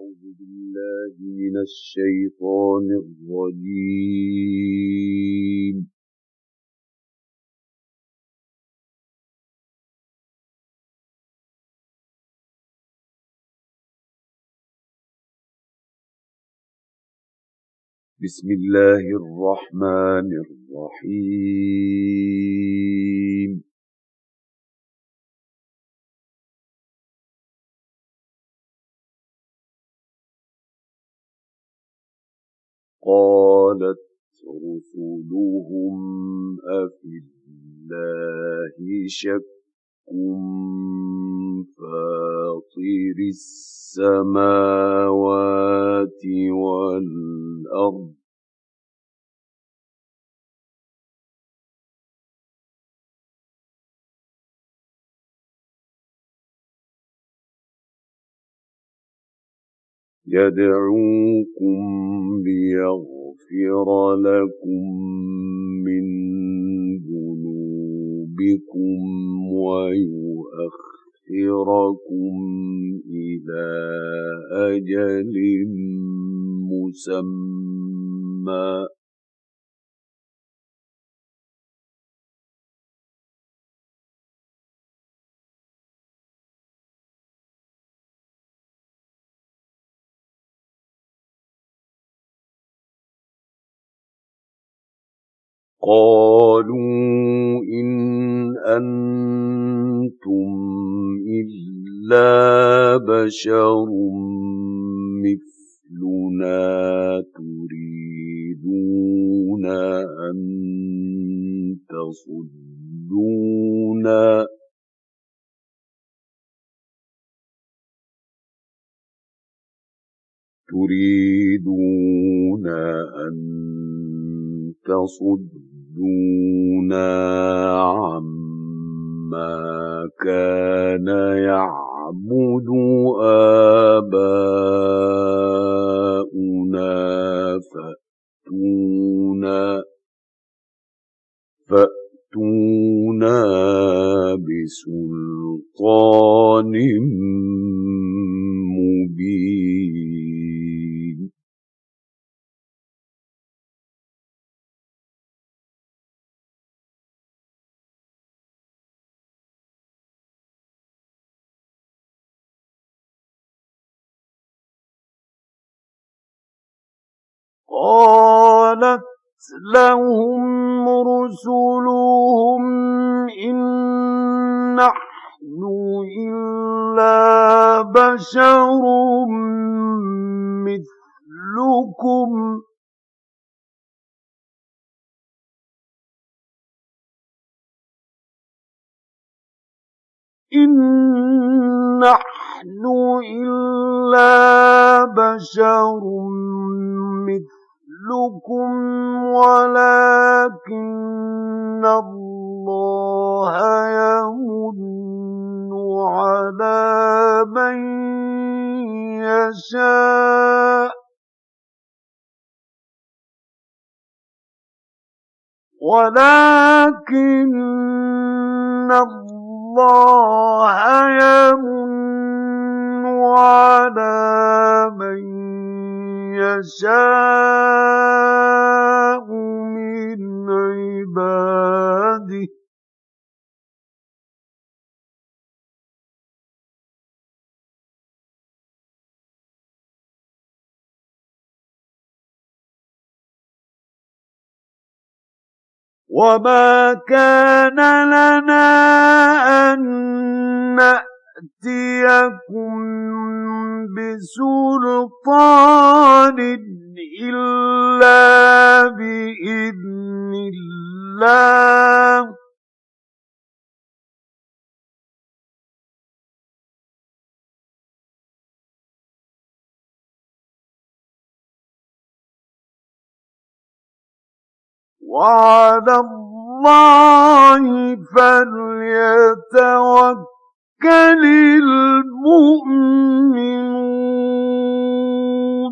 أعوذ بالله من الشيطان الرجيم. بسم الله الرحمن الرحيم. قالت رسلهم أفي الله شك فاطر السماوات والأرض يدعوكم ليغفر لكم من ذنوبكم ويؤخركم إلى أجل مسمى قالوا إن أنتم إلا بشر مثلنا تريدون أن تصدونا عما كان يعبد آباؤنا فأتونا بسلطان مبين. قالت لهم رسلهم إن نحن إلا بشر مثلكم ولكن الله يمن على من يشاء من عباده وما كان لنا أن نأتيكم بسلطان إلا بإذن الله وعلى الله فليتوكل المؤمنون.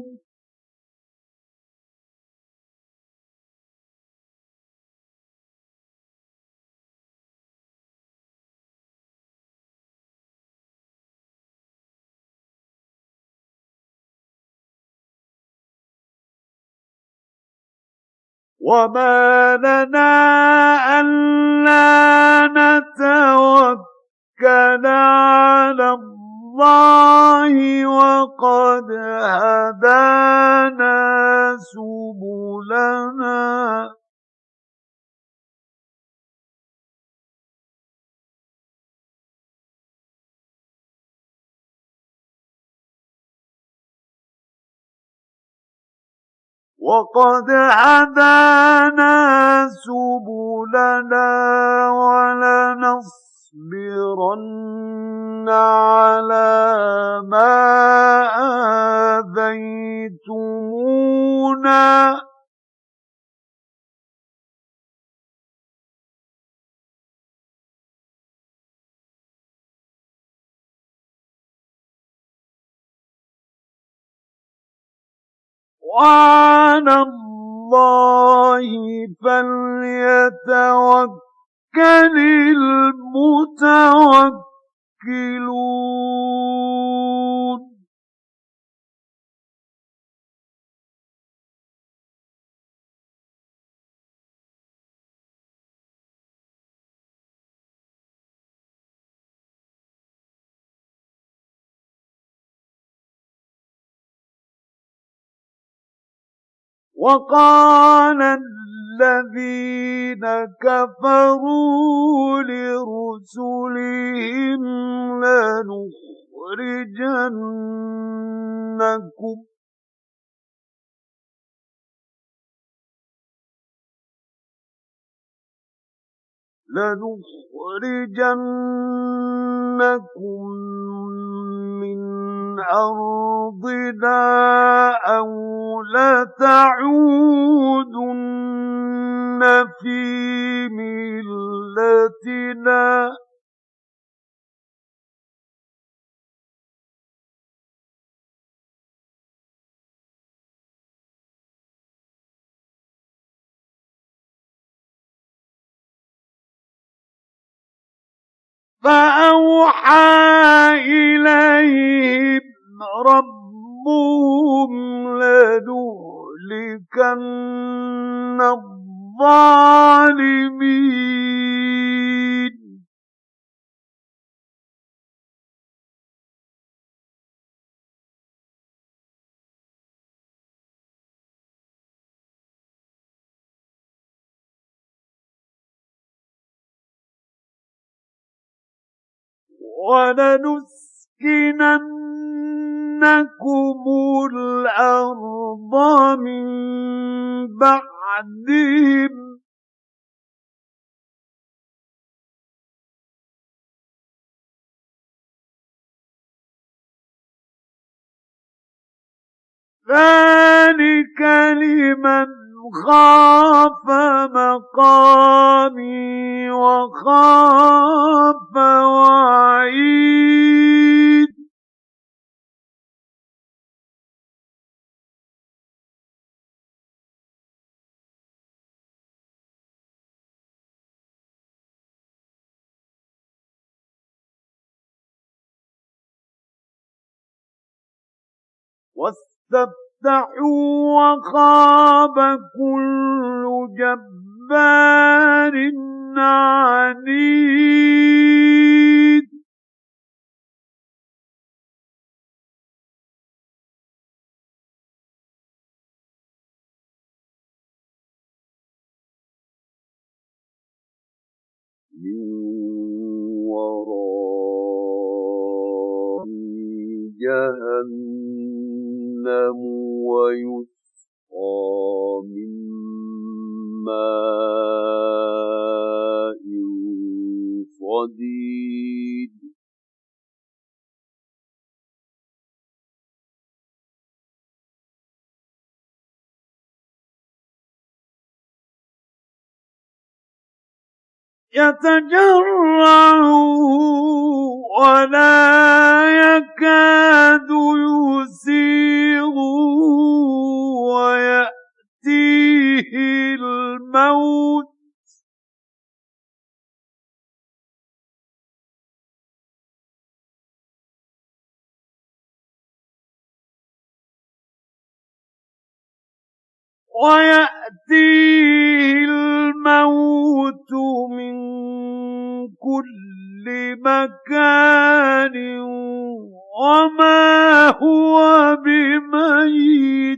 وما لنا ألا نتوكل على الله وقد هدانا سبلنا ولنصبرن على ما آذيتمونا وعلى الله فليتوكل المتوكلون وقال الذين كفروا لرسلهم لنخرجنكم من أرضنا أو لتعودن في ملتنا فأوحى إليهم ربهم لنهلكن الظالمين ولنسكننكم الأرض من بعدهم ذلك لمن خاف مقامي وخاف وعيد واستفتحوا وخاب كل جبار عنيد من وراء جهنم ويسقى من ماء صديد يتجرعه ولا يكاد يسيغه ويأتيه الموت ويأتيه الموت من كل مكان وما هو بميت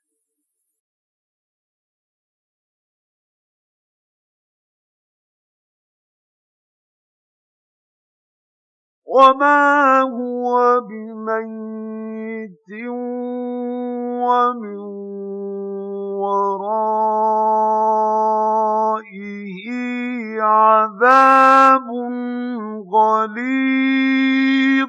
ومن ورائه عذاب غليظ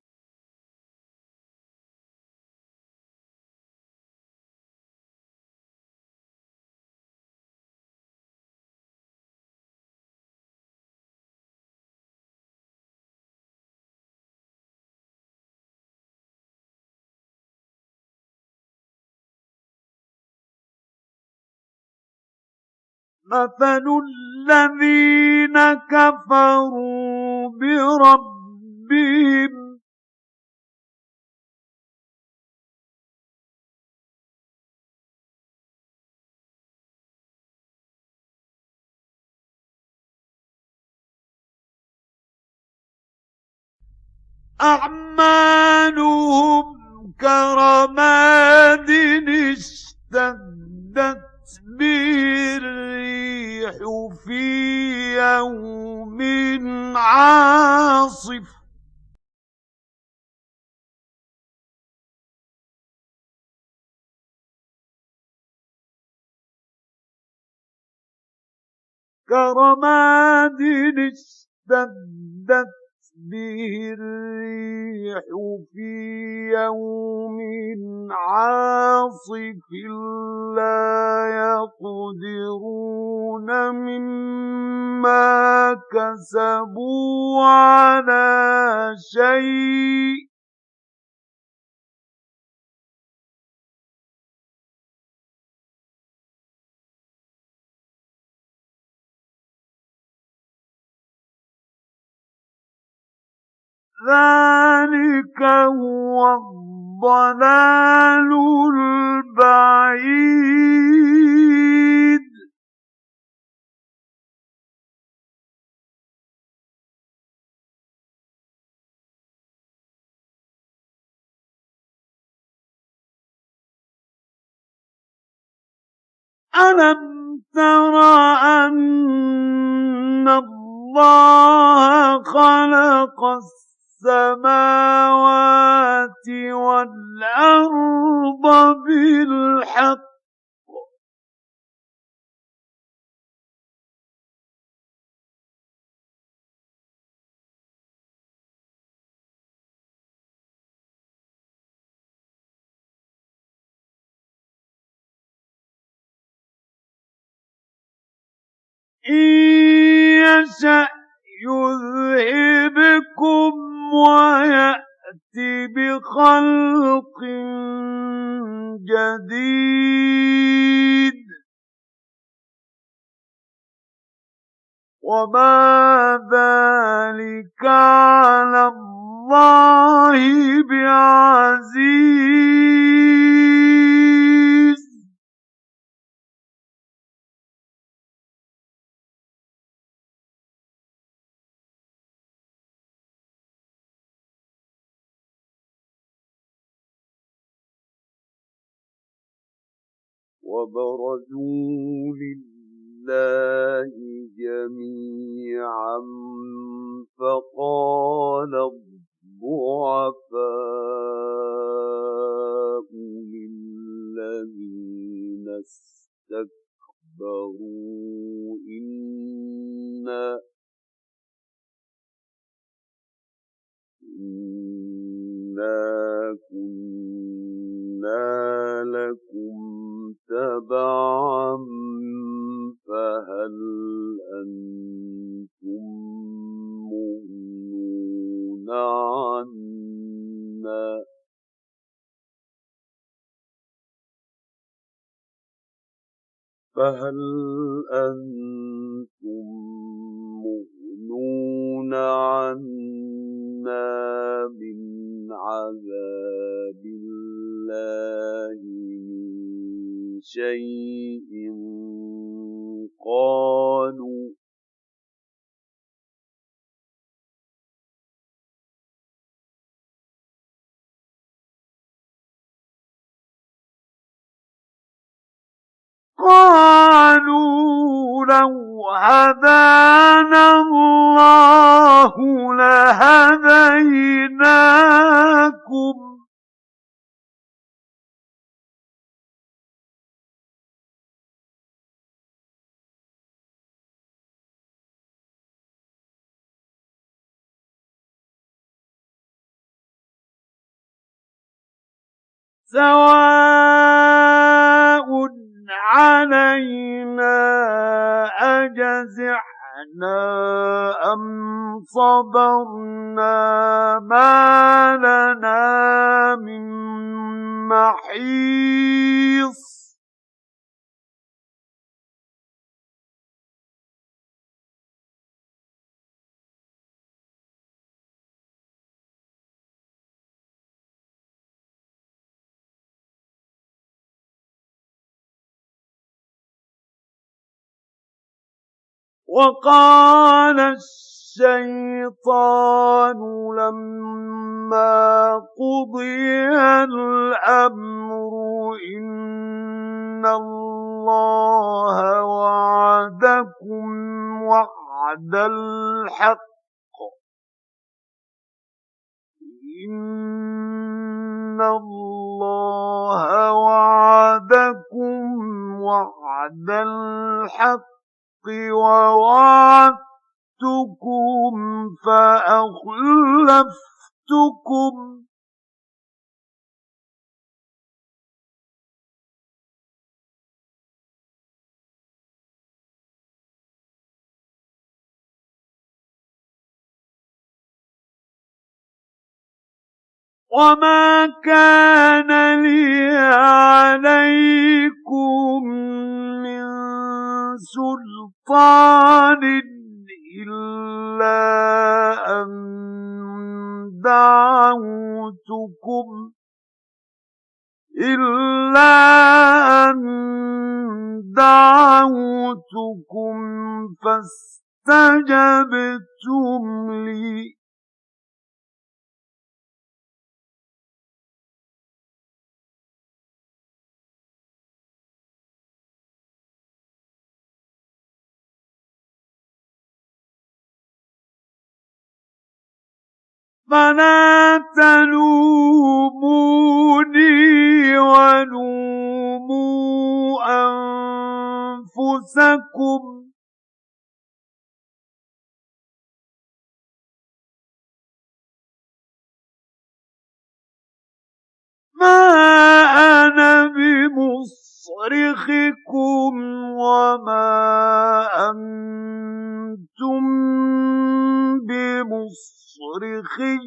مثل الذين كفروا بربهم أعمالهم كرماد اشتدت به الريح في يوم عاصف كرماد اشتدت به الريح في يوم عاصف لا يقدرون مما كسبوا على شيء ذلك هو الضلال البعيد ألم تر أن الله خلق السماوات والأرض بالحق إن يشأ يذهبكم ويأت بخلق جديد وما ذلك على الله بعزيز وبرزوا لله جميعا فقال الضعفاء للذين استكبروا إنا كنا لكم تبعا فهل أنتم مغنون عنا من عذاب الله من شيء قالوا لو هدانا الله لهديناكم سواء علينا أجزعنا أم صبرنا ما لنا من محيص وقال الشيطان لما قضي الأمر إن الله وعدكم وعد الحق إن الله وعدكم وعد الحق ووعدتكم فأخلفتكم وما كان لي عليكم من سلطان إلا أن دعوتكم فاستجبتم لي فلا تلوموني ولوموا أنفسكم ما أنا بمصرخكم وما أنتم بمصرخي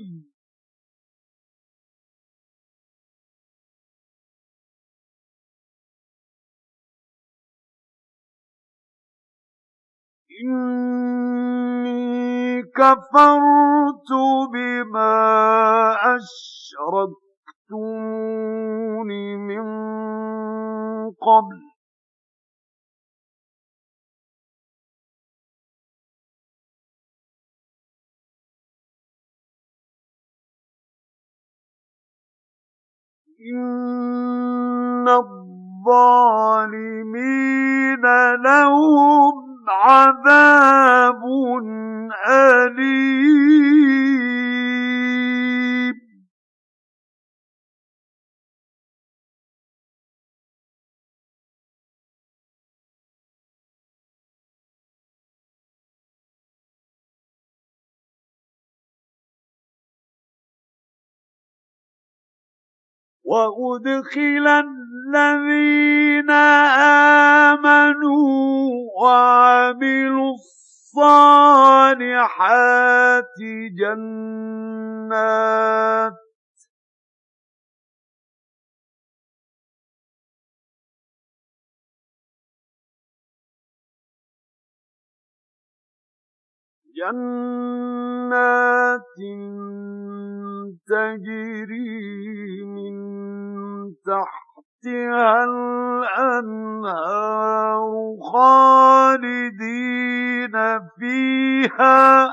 إني كفرت بما أشركتمون من قبل إن الظالمين لهم عذاب أليم وأدخل الذين آمنوا وعملوا الصالحات جنات تجري من تحتها تحتها الأنهار خالدين فيها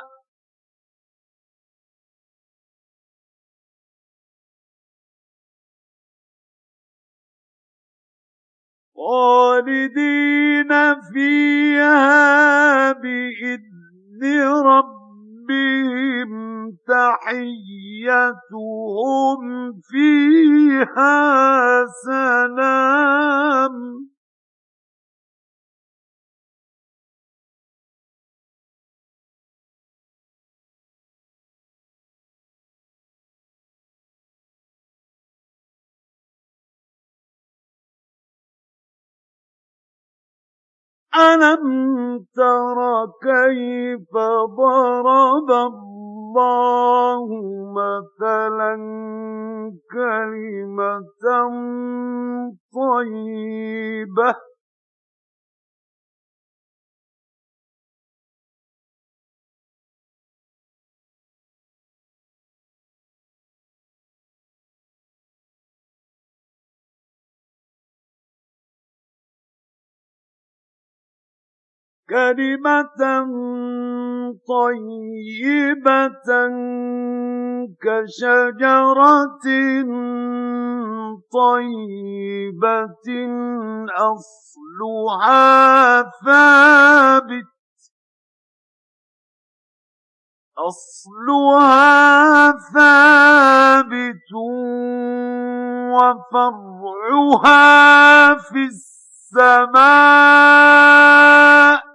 بإذن ربهم تحيتهم فيها سلام ألم تر كيف ضرب الله مثلا كلمة طيبة طيبة كشجرة طيبة أصلها ثابت وفرعها في السماء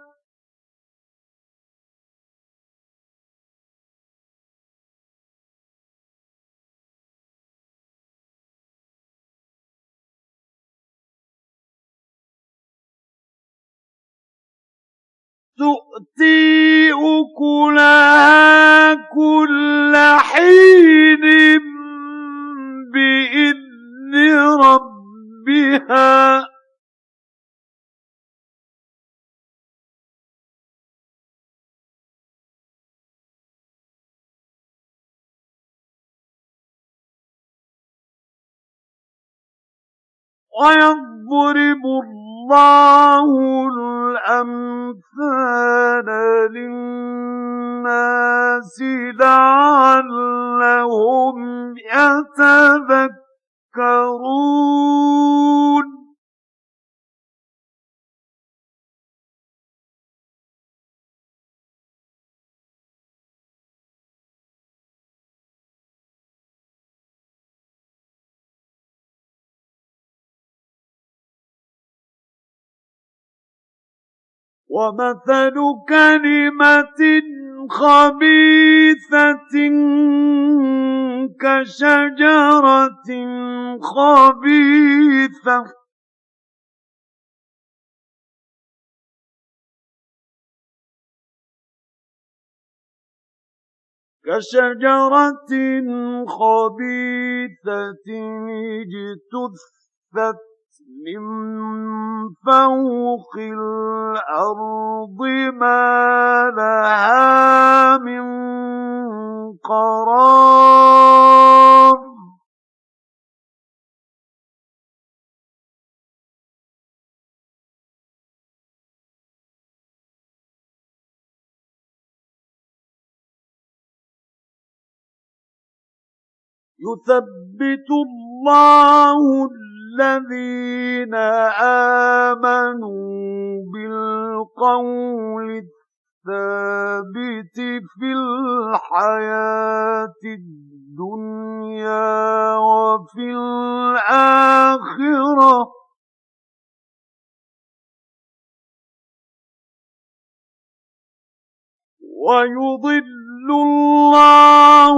تؤتي أكلها كل حين بإذن ربها ويضرب الله الأمثال للناس لعلهم يتذكرون ومثل كلمة خبيثة كشجرة خبيثة اجتثت من فوق الأرض ما لها من قرار يثبت الله الذين آمنوا بالقول الثابت في الحياة الدنيا وفي الآخرة ويضل الله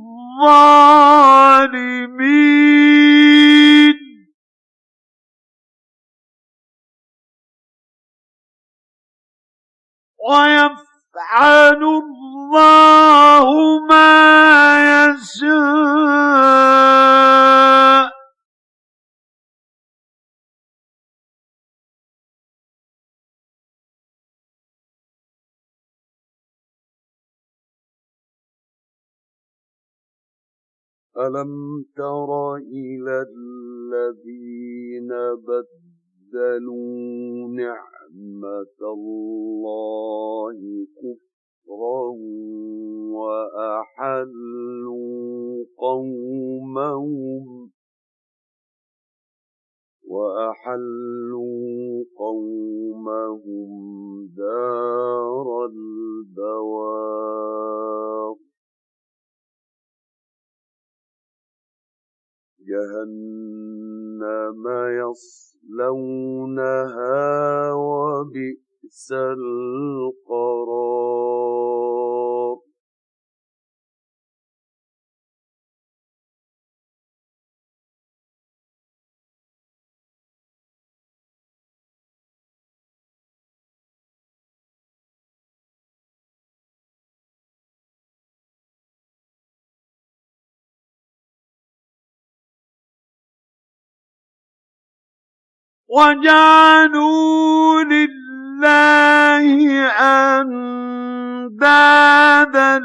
الظالمين ويفعل الله ما يشاء ألم تر إلى الذين بدلوا نعمة الله كفرا وأحلوا قومهم دار البوار جهنم يصلونها وبئس القرار وجعلوا لله أندادا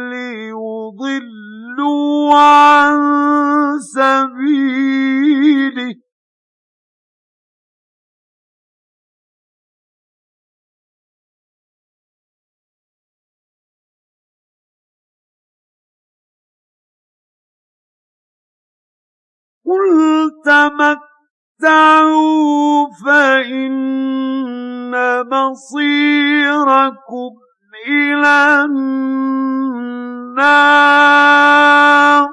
ليضلوا عن سبيله قل تمتعوا فإن مصيركم إلى النار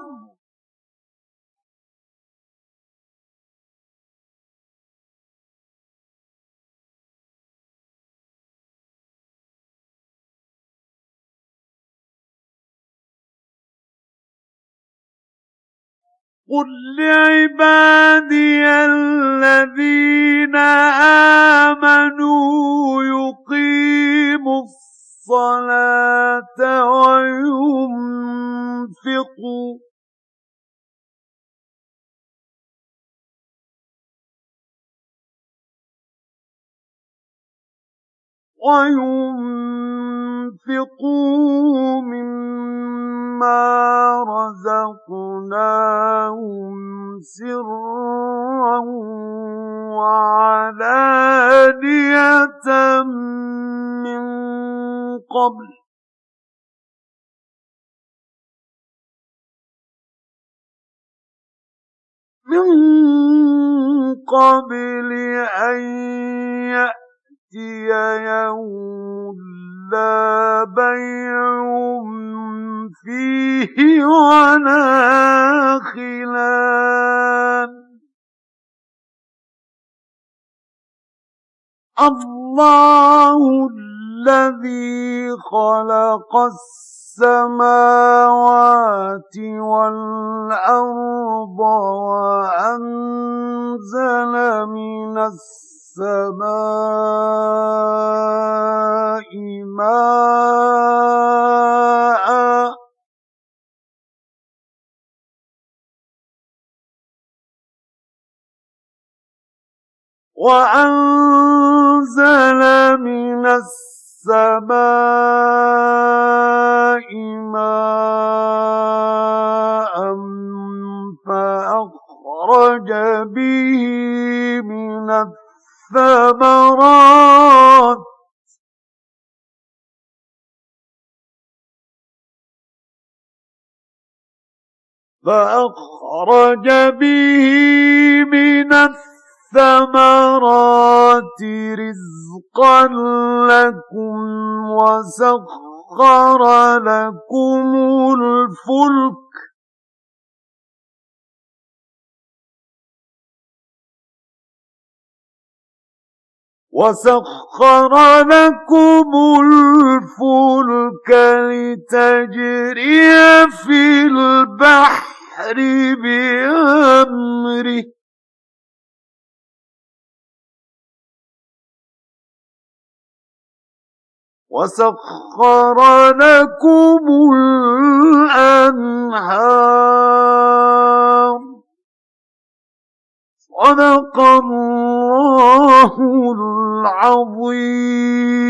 قل لعبادي الذين آمنوا يقيموا الصلاة وينفقوا مما رزقناهم سرا وعلانية من قبل أن يأتي يوم لا بيع فيه ولا خلال الله الذي خلق السماوات والأرض وأنزل من السماء ماء وأنزل من السماء ماء فأخرج به من الثمرات رزقا لكم وسخر لكم الفلك لتجري في البحر بأمره وسخر لكم الأنهار صدق الله العظيم.